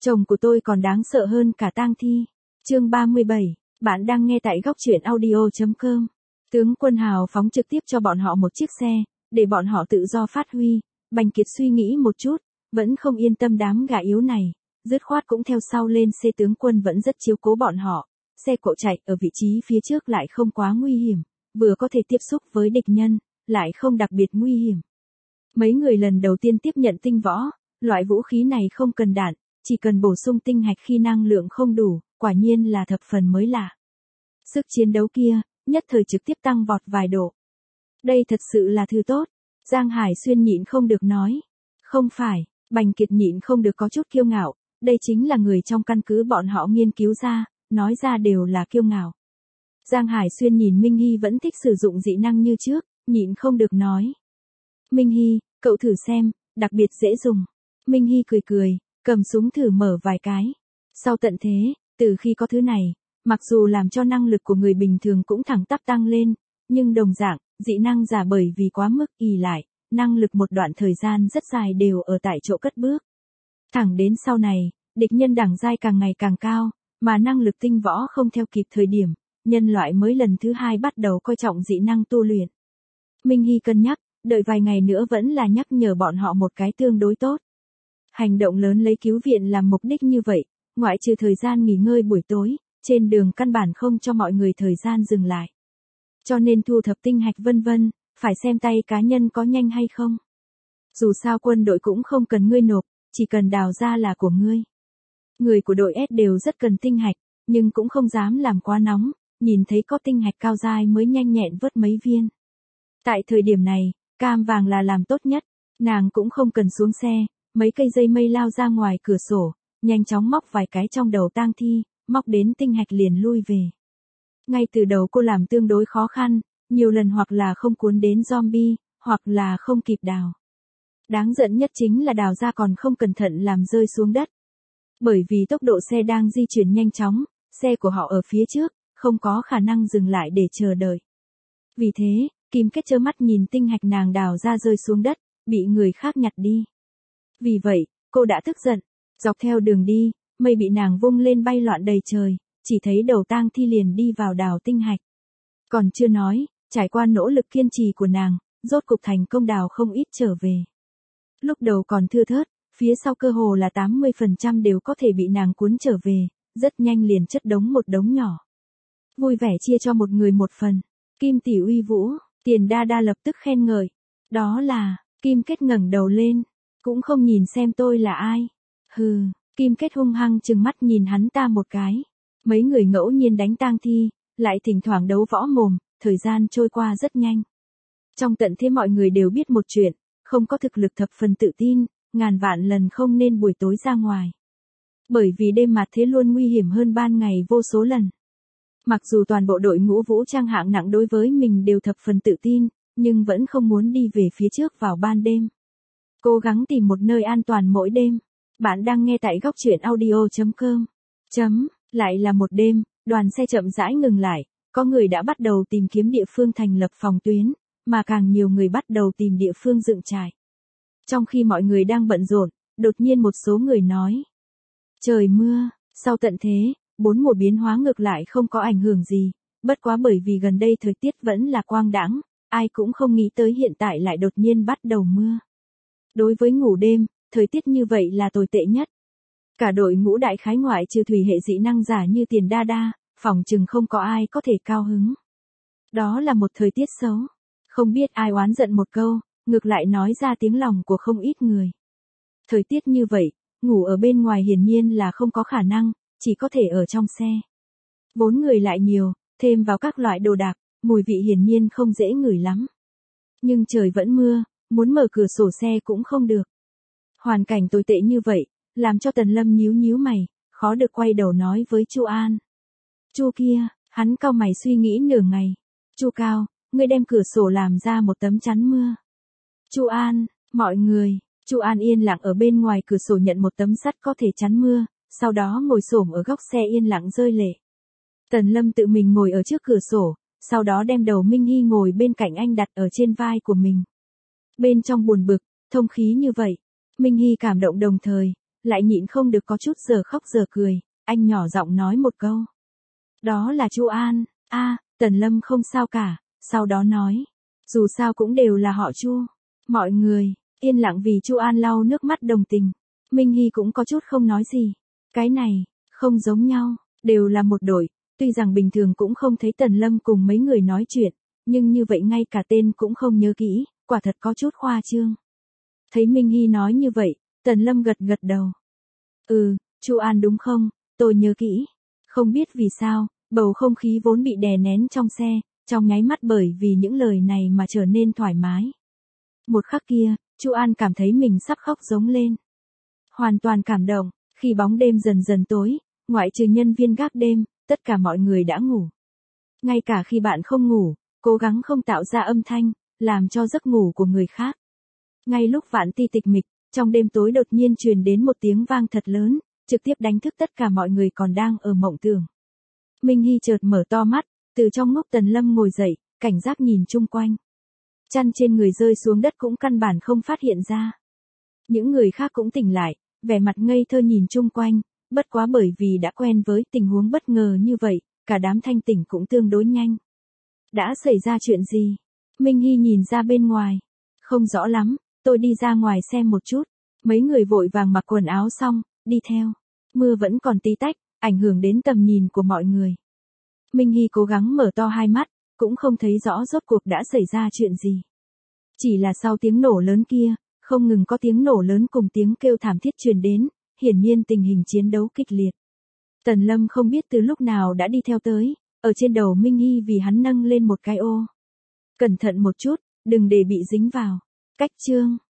Chồng của tôi còn đáng sợ hơn cả tang thi. Chương 37, bạn đang nghe tại góc truyện audio.com. Tướng Quân hào phóng trực tiếp cho bọn họ một chiếc xe, để bọn họ tự do phát huy. Bành Kiệt suy nghĩ một chút, vẫn không yên tâm đám gà yếu này, dứt khoát cũng theo sau lên xe. Tướng Quân vẫn rất chiếu cố bọn họ. Xe cộ chạy ở vị trí phía trước lại không quá nguy hiểm, vừa có thể tiếp xúc với địch nhân, lại không đặc biệt nguy hiểm. Mấy người lần đầu tiên tiếp nhận tinh võ, loại vũ khí này không cần đạn, chỉ cần bổ sung tinh hạch khi năng lượng không đủ, quả nhiên là thập phần mới lạ. Sức chiến đấu kia, nhất thời trực tiếp tăng vọt vài độ. Đây thật sự là thứ tốt. Giang Hải Xuyên nhịn không được nói. Không phải, Bành Kiệt nhịn không được có chút kiêu ngạo, đây chính là người trong căn cứ bọn họ nghiên cứu ra, nói ra đều là kiêu ngạo. Giang Hải Xuyên nhìn Minh Hy vẫn thích sử dụng dị năng như trước, nhịn không được nói. Minh Hy, cậu thử xem, đặc biệt dễ dùng. Minh Hy cười cười, cầm súng thử mở vài cái. Sau tận thế, từ khi có thứ này, mặc dù làm cho năng lực của người bình thường cũng thẳng tắp tăng lên, nhưng đồng dạng, dị năng giả bởi vì quá mức ỷ lại, năng lực một đoạn thời gian rất dài đều ở tại chỗ cất bước. Thẳng đến sau này, địch nhân đẳng giai càng ngày càng cao, mà năng lực tinh võ không theo kịp thời điểm, nhân loại mới lần thứ hai bắt đầu coi trọng dị năng tu luyện. Minh Hy cân nhắc, đợi vài ngày nữa vẫn là nhắc nhở bọn họ một cái tương đối tốt. Hành động lớn lấy cứu viện làm mục đích như vậy, ngoại trừ thời gian nghỉ ngơi buổi tối, trên đường căn bản không cho mọi người thời gian dừng lại. Cho nên thu thập tinh hạch vân vân, phải xem tay cá nhân có nhanh hay không. Dù sao quân đội cũng không cần ngươi nộp, chỉ cần đào ra là của ngươi. Người của đội S đều rất cần tinh hạch, nhưng cũng không dám làm quá nóng, nhìn thấy có tinh hạch cao giai mới nhanh nhẹn vớt mấy viên. Tại thời điểm này, Cam Vàng là làm tốt nhất, nàng cũng không cần xuống xe, mấy cây dây mây lao ra ngoài cửa sổ, nhanh chóng móc vài cái trong đầu tang thi, móc đến tinh hạch liền lui về. Ngay từ đầu cô làm tương đối khó khăn, nhiều lần hoặc là không cuốn đến zombie, hoặc là không kịp đào. Đáng giận nhất chính là đào ra còn không cẩn thận làm rơi xuống đất. Bởi vì tốc độ xe đang di chuyển nhanh chóng, xe của họ ở phía trước, không có khả năng dừng lại để chờ đợi. Vì thế, Kim Kết trơ mắt nhìn tinh hạch nàng đào ra rơi xuống đất, bị người khác nhặt đi. Vì vậy, cô đã tức giận, dọc theo đường đi, mây bị nàng vung lên bay loạn đầy trời, chỉ thấy đầu tang thi liền đi vào đào tinh hạch. Còn chưa nói, trải qua nỗ lực kiên trì của nàng, rốt cục thành công đào không ít trở về. Lúc đầu còn thưa thớt, phía sau cơ hồ là 80% đều có thể bị nàng cuốn trở về, rất nhanh liền chất đống một đống nhỏ. Vui vẻ chia cho một người một phần. Kim tỷ uy vũ, Tiền Đa Đa lập tức khen ngợi. Đó là, Kim Kết ngẩng đầu lên, cũng không nhìn xem tôi là ai. Hừ, Kim Kết hung hăng trừng mắt nhìn hắn ta một cái. Mấy người ngẫu nhiên đánh tang thi, lại thỉnh thoảng đấu võ mồm, thời gian trôi qua rất nhanh. Trong tận thế mọi người đều biết một chuyện, không có thực lực thập phần tự tin, ngàn vạn lần không nên buổi tối ra ngoài. Bởi vì đêm mặt thế luôn nguy hiểm hơn ban ngày vô số lần. Mặc dù toàn bộ đội ngũ vũ trang hạng nặng đối với mình đều thập phần tự tin, nhưng vẫn không muốn đi về phía trước vào ban đêm. Cố gắng tìm một nơi an toàn mỗi đêm. Bạn đang nghe tại góc truyện audio.com. Lại là một đêm, đoàn xe chậm rãi ngừng lại, có người đã bắt đầu tìm kiếm địa phương thành lập phòng tuyến, mà càng nhiều người bắt đầu tìm địa phương dựng trại. Trong khi mọi người đang bận rộn, đột nhiên một số người nói. Trời mưa, sau tận thế, 4 mùa biến hóa ngược lại không có ảnh hưởng gì, bất quá bởi vì gần đây thời tiết vẫn là quang đãng, ai cũng không nghĩ tới hiện tại lại đột nhiên bắt đầu mưa. Đối với ngủ đêm, thời tiết như vậy là tồi tệ nhất. Cả đội ngũ đại khái ngoại trừ thủy hệ dị năng giả như Tiền Đa Đa, phỏng chừng không có ai có thể cao hứng. Đó là một thời tiết xấu. Không biết ai oán giận một câu, ngược lại nói ra tiếng lòng của không ít người. Thời tiết như vậy, ngủ ở bên ngoài hiển nhiên là không có khả năng, chỉ có thể ở trong xe. 4 người lại nhiều, thêm vào các loại đồ đạc, mùi vị hiển nhiên không dễ ngửi lắm. Nhưng trời vẫn mưa, muốn mở cửa sổ xe cũng không được. Hoàn cảnh tồi tệ như vậy, làm cho Tần Lâm nhíu nhíu mày, khó được quay đầu nói với Chu An. Chu kia, hắn cau mày suy nghĩ nửa ngày. Chu Cao, ngươi đem cửa sổ làm ra một tấm chắn mưa. Chu An, mọi người, Chu An yên lặng ở bên ngoài cửa sổ nhận một tấm sắt có thể chắn mưa, sau đó ngồi xổm ở góc xe yên lặng rơi lệ. Tần Lâm tự mình ngồi ở trước cửa sổ, sau đó đem đầu Minh Hy ngồi bên cạnh anh đặt ở trên vai của mình. Bên trong buồn bực, thông khí như vậy, Minh Hy cảm động đồng thời, lại nhịn không được có chút giờ khóc giờ cười, anh nhỏ giọng nói một câu. Đó là Chu An, Tần Lâm không sao cả, sau đó nói. Dù sao cũng đều là họ Chu. Mọi người, yên lặng vì Chu An lau nước mắt đồng tình. Minh Hy cũng có chút không nói gì. Cái này, không giống nhau, đều là một đội. Tuy rằng bình thường cũng không thấy Tần Lâm cùng mấy người nói chuyện, nhưng như vậy ngay cả tên cũng không nhớ kỹ, quả thật có chút khoa trương. Thấy Minh Hy nói như vậy, Tần Lâm gật gật đầu. Chu An đúng không, tôi nhớ kỹ. Không biết vì sao, bầu không khí vốn bị đè nén trong xe, trong nháy mắt bởi vì những lời này mà trở nên thoải mái. Một khắc kia, Chu An cảm thấy mình sắp khóc giống lên. Hoàn toàn cảm động, khi bóng đêm dần dần tối, ngoại trừ nhân viên gác đêm, tất cả mọi người đã ngủ. Ngay cả khi bạn không ngủ, cố gắng không tạo ra âm thanh, làm cho giấc ngủ của người khác. Ngay lúc Vạn Ti tịch mịch, trong đêm tối đột nhiên truyền đến một tiếng vang thật lớn, trực tiếp đánh thức tất cả mọi người còn đang ở mộng tưởng. Minh Hy chợt mở to mắt, từ trong ngốc Tần Lâm ngồi dậy, cảnh giác nhìn chung quanh. Chăn trên người rơi xuống đất cũng căn bản không phát hiện ra. Những người khác cũng tỉnh lại, vẻ mặt ngây thơ nhìn chung quanh, bất quá bởi vì đã quen với tình huống bất ngờ như vậy, cả đám thanh tỉnh cũng tương đối nhanh. Đã xảy ra chuyện gì? Minh Hy nhìn ra bên ngoài. Không rõ lắm, tôi đi ra ngoài xem một chút. Mấy người vội vàng mặc quần áo xong, đi theo. Mưa vẫn còn tí tách, ảnh hưởng đến tầm nhìn của mọi người. Minh Hy cố gắng mở to hai mắt, cũng không thấy rõ rốt cuộc đã xảy ra chuyện gì. Chỉ là sau tiếng nổ lớn kia, không ngừng có tiếng nổ lớn cùng tiếng kêu thảm thiết truyền đến, hiển nhiên tình hình chiến đấu kịch liệt. Tần Lâm không biết từ lúc nào đã đi theo tới, ở trên đầu Minh Hy vì hắn nâng lên một cái ô. Cẩn thận một chút, đừng để bị dính vào. Cách chương